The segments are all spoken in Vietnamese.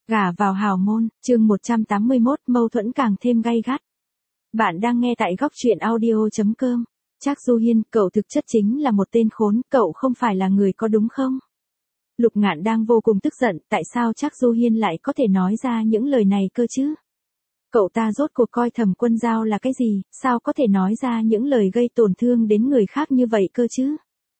Gả vào hào môn, chương 181, mâu thuẫn càng thêm gay gắt. Bạn đang nghe tại góc truyện audio.com. Trác Du Hiên, cậu thực chất chính là một tên khốn, cậu không phải là người có đúng không? Lục Ngạn đang vô cùng tức giận, tại sao Trác Du Hiên lại có thể nói ra những lời này cơ chứ? Cậu ta rốt cuộc coi Thẩm Quân Dao là cái gì, sao có thể nói ra những lời gây tổn thương đến người khác như vậy cơ chứ?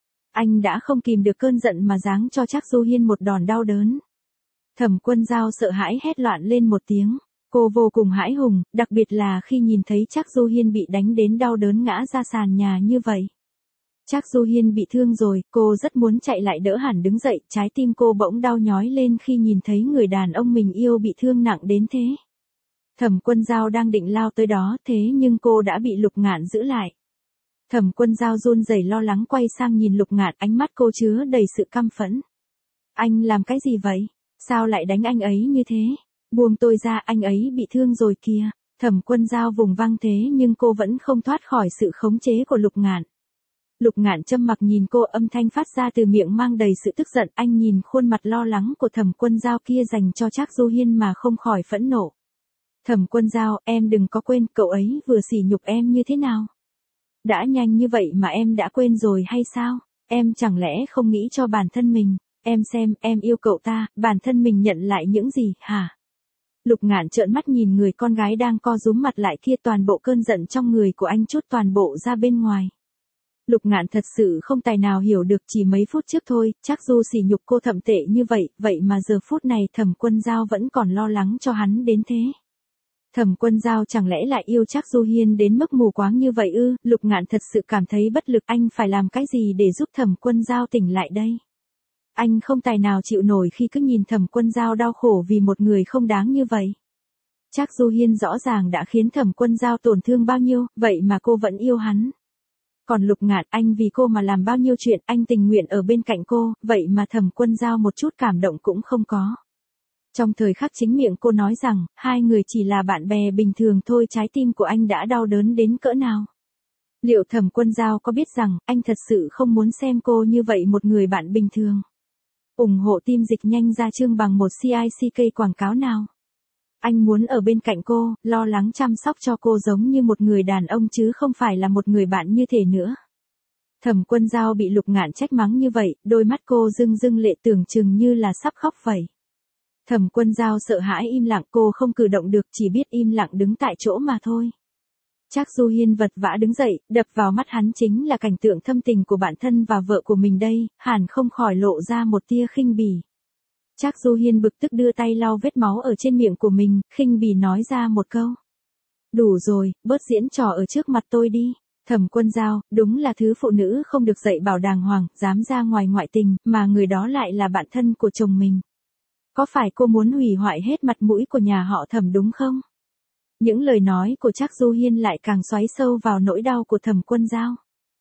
Anh đã không kìm được cơn giận mà giáng cho Trác Du Hiên một đòn đau đớn. Thẩm Quân Dao sợ hãi hét loạn lên một tiếng. Cô vô cùng hãi hùng, đặc biệt là khi nhìn thấy Trác Du Hiên bị đánh đến đau đớn ngã ra sàn nhà như vậy. Trác Du Hiên bị thương rồi, cô rất muốn chạy lại đỡ hẳn đứng dậy, trái tim cô bỗng đau nhói lên khi nhìn thấy người đàn ông mình yêu bị thương nặng đến thế. Thẩm Quân Dao đang định lao tới đó, thế nhưng cô đã bị Lục Ngạn giữ lại. Thẩm Quân Dao run rẩy lo lắng quay sang nhìn Lục Ngạn, ánh mắt cô chứa đầy sự căm phẫn. Anh làm cái gì vậy? Sao lại đánh anh ấy như thế? Buông tôi ra, anh ấy bị thương rồi kìa. Thẩm Quân Dao vùng văng thế nhưng cô vẫn không thoát khỏi sự khống chế của Lục Ngạn. Lục Ngạn trầm mặc nhìn cô, âm thanh phát ra từ miệng mang đầy sự tức giận. Anh nhìn khuôn mặt lo lắng của Thẩm Quân Dao kia dành cho Trác Du Hiên mà không khỏi phẫn nộ. Thẩm Quân Dao, em đừng có quên cậu ấy vừa sỉ nhục em như thế nào. Đã nhanh như vậy mà em đã quên rồi hay sao? Em chẳng lẽ không nghĩ cho bản thân mình? Em xem, em yêu cậu ta, bản thân mình nhận lại những gì, hả? Lục Ngạn trợn mắt nhìn người con gái đang co rúm mặt lại kia, toàn bộ cơn giận trong người của anh trút toàn bộ ra bên ngoài. Lục Ngạn thật sự không tài nào hiểu được, chỉ mấy phút trước thôi, Trác Du sỉ nhục cô thậm tệ như vậy, vậy mà giờ phút này Thẩm Quân Dao vẫn còn lo lắng cho hắn đến thế. Thẩm Quân Dao chẳng lẽ lại yêu Trác Du Hiên đến mức mù quáng như vậy ư? Lục Ngạn thật sự cảm thấy bất lực, anh phải làm cái gì để giúp Thẩm Quân Dao tỉnh lại đây? Anh không tài nào chịu nổi khi cứ nhìn Thẩm Quân Dao đau khổ vì một người không đáng như vậy. Trác Du Hiên rõ ràng đã khiến Thẩm Quân Dao tổn thương bao nhiêu, vậy mà cô vẫn yêu hắn. Còn Lục Ngạn, anh vì cô mà làm bao nhiêu chuyện, anh tình nguyện ở bên cạnh cô, vậy mà Thẩm Quân Dao một chút cảm động cũng không có. Trong thời khắc chính miệng cô nói rằng, hai người chỉ là bạn bè bình thường thôi, trái tim của anh đã đau đớn đến cỡ nào. Liệu Thẩm Quân Dao có biết rằng, anh thật sự không muốn xem cô như vậy, một người bạn bình thường. ủng hộ team Dịch Nhanh ra chương bằng một CICK quảng cáo nào. Anh muốn ở bên cạnh cô, lo lắng chăm sóc cho cô giống như một người đàn ông chứ không phải là một người bạn như thể nữa. Thẩm Quân Dao bị Lục Ngạn trách mắng như vậy, đôi mắt cô rưng rưng lệ, tưởng chừng như là sắp khóc vậy. Thẩm Quân Dao sợ hãi im lặng, cô không cử động được, chỉ biết im lặng đứng tại chỗ mà thôi. Trác Du Hiên vật vã đứng dậy, đập vào mắt hắn chính là cảnh tượng thâm tình của bản thân và vợ của mình đây, hẳn không khỏi lộ ra một tia khinh bỉ. Trác Du Hiên bực tức đưa tay lau vết máu ở trên miệng của mình, khinh bỉ nói ra một câu. Đủ rồi, bớt diễn trò ở trước mặt tôi đi. Thẩm Quân Dao, đúng là thứ phụ nữ không được dạy bảo đàng hoàng, dám ra ngoài ngoại tình, mà người đó lại là bạn thân của chồng mình. Có phải cô muốn hủy hoại hết mặt mũi của nhà họ Thẩm đúng không? Những lời nói của Trác Du Hiên lại càng xoáy sâu vào nỗi đau của Thẩm Quân Dao.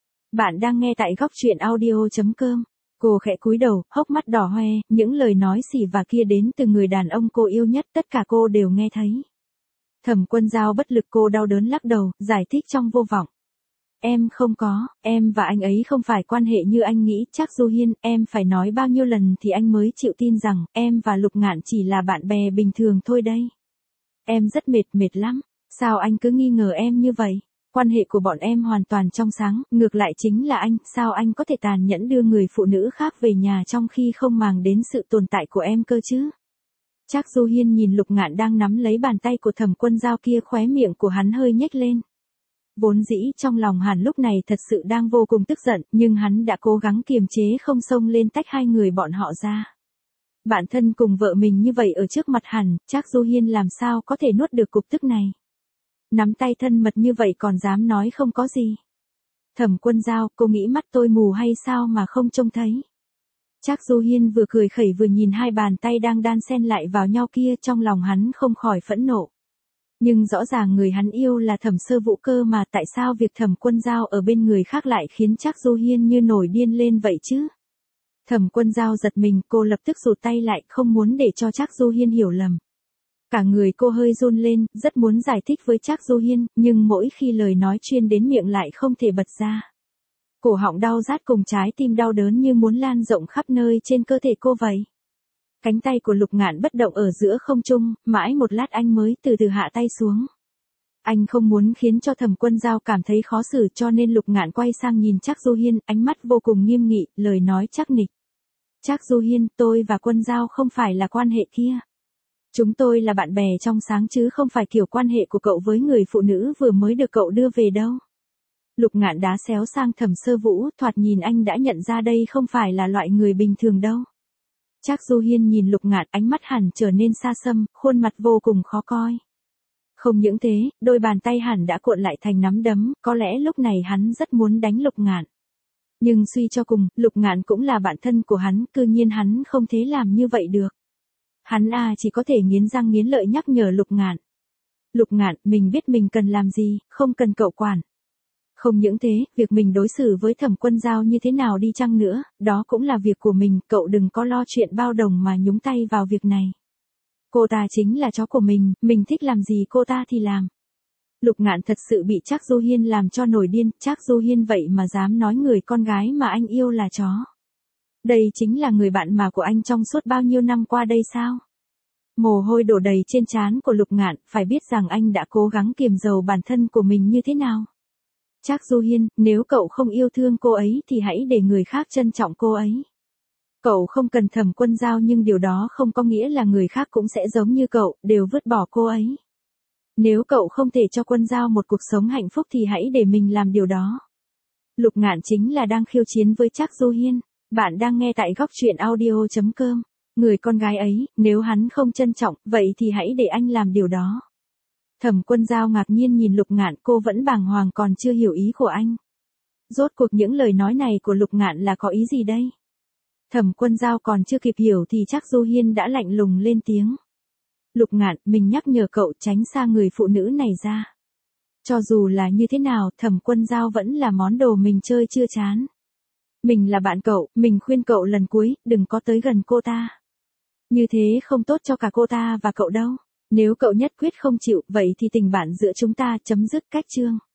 Bạn đang nghe tại góc truyện audio.com. Cô khẽ cúi đầu, hốc mắt đỏ hoe, những lời nói xỉ vả kia đến từ người đàn ông cô yêu nhất, tất cả cô đều nghe thấy. Thẩm Quân Dao bất lực, cô đau đớn lắc đầu, giải thích trong vô vọng. Em không có, em và anh ấy không phải quan hệ như anh nghĩ. Trác Du Hiên, em phải nói bao nhiêu lần thì anh mới chịu tin rằng, em và Lục Ngạn chỉ là bạn bè bình thường thôi đây. Em rất mệt lắm, sao anh cứ nghi ngờ em như vậy? Quan hệ của bọn em hoàn toàn trong sáng, ngược lại chính là anh, sao anh có thể tàn nhẫn đưa người phụ nữ khác về nhà trong khi không màng đến sự tồn tại của em cơ chứ? Trác Du Hiên nhìn Lục Ngạn đang nắm lấy bàn tay của Thẩm Quân Dao kia, khóe miệng của hắn hơi nhếch lên. Vốn dĩ trong lòng hắn lúc này thật sự đang vô cùng tức giận, nhưng hắn đã cố gắng kiềm chế không xông lên tách hai người bọn họ ra. Bạn thân cùng vợ mình như vậy ở trước mặt hắn, Trác Du Hiên làm sao có thể nuốt được cục tức này. Nắm tay thân mật như vậy còn dám nói không có gì. Thẩm Quân Dao, cô nghĩ mắt tôi mù hay sao mà không trông thấy. Trác Du Hiên vừa cười khẩy vừa nhìn hai bàn tay đang đan xen lại vào nhau kia, trong lòng hắn không khỏi phẫn nộ. Nhưng rõ ràng người hắn yêu là Thẩm Sơ Vũ cơ mà, tại sao việc Thẩm Quân Dao ở bên người khác lại khiến Trác Du Hiên như nổi điên lên vậy chứ? Thẩm Quân Dao giật mình, cô lập tức rụt tay lại, không muốn để cho Trác Du Hiên hiểu lầm. Cả người cô hơi run lên, rất muốn giải thích với Trác Du Hiên, nhưng mỗi khi lời nói chuyên đến miệng lại không thể bật ra. Cổ họng đau rát cùng trái tim đau đớn như muốn lan rộng khắp nơi trên cơ thể cô vậy. Cánh tay của Lục Ngạn bất động ở giữa không trung, mãi một lát anh mới từ từ hạ tay xuống. Anh không muốn khiến cho Thẩm Quân Dao cảm thấy khó xử cho nên Lục Ngạn quay sang nhìn Trác Du Hiên, ánh mắt vô cùng nghiêm nghị, lời nói chắc nịch. Trác Du Hiên, tôi và Quân Dao không phải là quan hệ kia. Chúng tôi là bạn bè trong sáng chứ không phải kiểu quan hệ của cậu với người phụ nữ vừa mới được cậu đưa về đâu. Lục Ngạn đá xéo sang Thẩm Sơ Vũ, thoạt nhìn anh đã nhận ra đây không phải là loại người bình thường đâu. Trác Du Hiên nhìn Lục Ngạn, ánh mắt hẳn trở nên xa xăm, khuôn mặt vô cùng khó coi. Không những thế, đôi bàn tay hẳn đã cuộn lại thành nắm đấm, có lẽ lúc này hắn rất muốn đánh Lục Ngạn. Nhưng suy cho cùng, Lục Ngạn cũng là bạn thân của hắn, cư nhiên hắn không thể làm như vậy được. Hắn chỉ có thể nghiến răng nghiến lợi nhắc nhở Lục Ngạn. Lục Ngạn, mình biết mình cần làm gì, không cần cậu quản. Không những thế, việc mình đối xử với Thẩm Quân Dao như thế nào đi chăng nữa, đó cũng là việc của mình, cậu đừng có lo chuyện bao đồng mà nhúng tay vào việc này. Cô ta chính là chó của mình thích làm gì cô ta thì làm. Lục Ngạn thật sự bị Trác Du Hiên làm cho nổi điên, Trác Du Hiên vậy mà dám nói người con gái mà anh yêu là chó. Đây chính là người bạn mà của anh trong suốt bao nhiêu năm qua đây sao? Mồ hôi đổ đầy trên trán của Lục Ngạn, phải biết rằng anh đã cố gắng kiềm dầu bản thân của mình như thế nào. Trác Du Hiên, nếu cậu không yêu thương cô ấy thì hãy để người khác trân trọng cô ấy. Cậu không cần Thẩm Quân Dao nhưng điều đó không có nghĩa là người khác cũng sẽ giống như cậu, đều vứt bỏ cô ấy. Nếu cậu không thể cho Quân Dao một cuộc sống hạnh phúc thì hãy để mình làm điều đó. Lục Ngạn chính là đang khiêu chiến với Trác Du Hiên. Bạn đang nghe tại góc truyện audio.com. Người con gái ấy, nếu hắn không trân trọng, vậy thì hãy để anh làm điều đó. Thẩm Quân Dao ngạc nhiên nhìn Lục Ngạn, cô vẫn bàng hoàng còn chưa hiểu ý của anh. Rốt cuộc những lời nói này của Lục Ngạn là có ý gì đây? Thẩm Quân Dao còn chưa kịp hiểu thì Trác Du Hiên đã lạnh lùng lên tiếng. Lục Ngạn, mình nhắc nhở cậu tránh xa người phụ nữ này ra. Cho dù là như thế nào, Thẩm Quân Dao vẫn là món đồ mình chơi chưa chán. Mình là bạn cậu, mình khuyên cậu lần cuối, đừng có tới gần cô ta. Như thế không tốt cho cả cô ta và cậu đâu. Nếu cậu nhất quyết không chịu, vậy thì tình bạn giữa chúng ta chấm dứt cách chương.